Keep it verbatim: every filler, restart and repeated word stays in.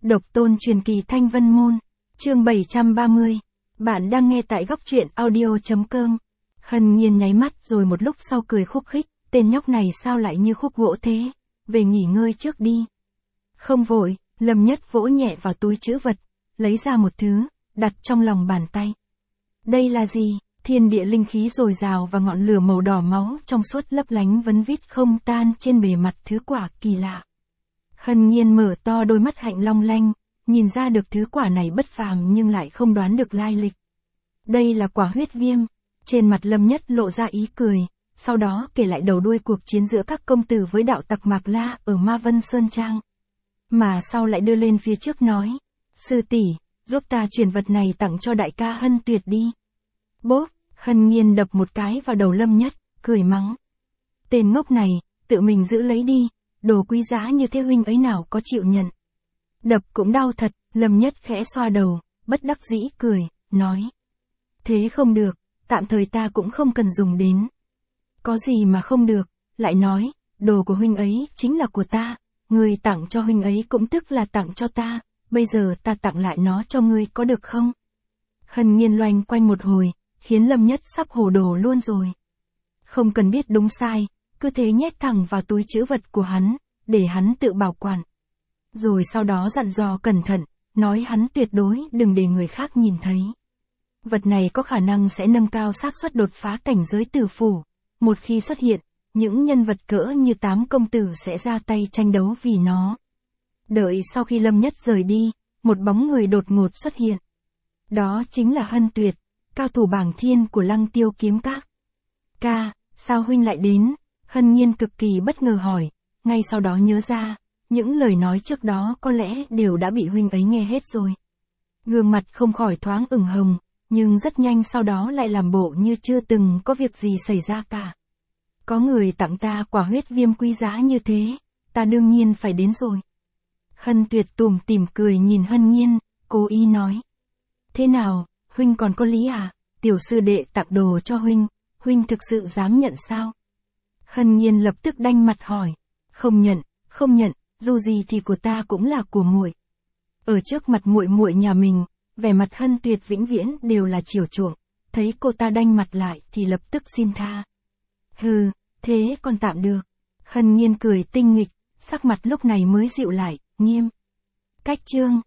Độc tôn truyền kỳ Thanh Vân Môn, chương bảy trăm ba mươi. Bạn đang nghe tại góc truyện audio.com. Hân Nhiên nháy mắt rồi một lúc sau cười khúc khích, tên nhóc này sao lại như khúc gỗ thế, về nghỉ ngơi trước đi. Không vội, Lâm Nhất vỗ nhẹ vào túi trữ vật, lấy ra một thứ, đặt trong lòng bàn tay. Đây là gì? Thiên địa linh khí dồi dào và ngọn lửa màu đỏ máu trong suốt lấp lánh vấn vít không tan trên bề mặt thứ quả kỳ lạ. Hân Nhiên mở to đôi mắt hạnh long lanh, nhìn ra được thứ quả này bất phàm nhưng lại không đoán được lai lịch. Đây là quả huyết viêm. Trên mặt Lâm Nhất lộ ra ý cười, sau đó kể lại đầu đuôi cuộc chiến giữa các công tử với đạo tặc Mạc La ở Ma Vân Sơn Trang. Mà sau lại đưa lên phía trước nói, sư tỷ, giúp ta chuyển vật này tặng cho đại ca Hân Tuyệt đi. Bốp, Hân Nhiên đập một cái vào đầu Lâm Nhất, cười mắng. Tên ngốc này, tự mình giữ lấy đi, đồ quý giá như thế huynh ấy nào có chịu nhận. Đập cũng đau thật, Lâm Nhất khẽ xoa đầu, bất đắc dĩ cười, nói. Thế không được, tạm thời ta cũng không cần dùng đến. Có gì mà không được, lại nói, đồ của huynh ấy chính là của ta, người tặng cho huynh ấy cũng tức là tặng cho ta, bây giờ ta tặng lại nó cho ngươi có được không? Hân Nhiên loanh quanh một hồi, khiến Lâm Nhất sắp hồ đồ luôn rồi. Không cần biết đúng sai, cứ thế nhét thẳng vào túi trữ vật của hắn, để hắn tự bảo quản. Rồi sau đó dặn dò cẩn thận, nói hắn tuyệt đối đừng để người khác nhìn thấy. Vật này có khả năng sẽ nâng cao xác suất đột phá cảnh giới tử phủ. Một khi xuất hiện, những nhân vật cỡ như tám công tử sẽ ra tay tranh đấu vì nó. Đợi sau khi Lâm Nhất rời đi, một bóng người đột ngột xuất hiện. Đó chính là Hân Tuyệt, cao thủ bảng thiên của Lăng Tiêu Kiếm Các. Ca, sao huynh lại đến? Hân Nhiên cực kỳ bất ngờ hỏi, ngay sau đó nhớ ra, những lời nói trước đó có lẽ đều đã bị huynh ấy nghe hết rồi. Gương mặt không khỏi thoáng ửng hồng, nhưng rất nhanh sau đó lại làm bộ như chưa từng có việc gì xảy ra cả. Có người tặng ta quả huyết viêm quý giá như thế, ta đương nhiên phải đến rồi. Hân Tuyệt tủm tỉm cười nhìn Hân Nhiên, cố ý nói. Thế nào, huynh còn có lý à? Tiểu sư đệ tặng đồ cho huynh, huynh thực sự dám nhận sao? Hân Nhiên lập tức đanh mặt hỏi. Không nhận, không nhận, dù gì thì của ta cũng là của muội. Ở trước mặt muội muội nhà mình, vẻ mặt Hân Tuyệt vĩnh viễn đều là chiều chuộng, thấy cô ta đanh mặt lại thì lập tức xin tha. Hừ, thế còn tạm được. Hân Nhiên cười tinh nghịch, sắc mặt lúc này mới dịu lại, nghiêm. Cách chương.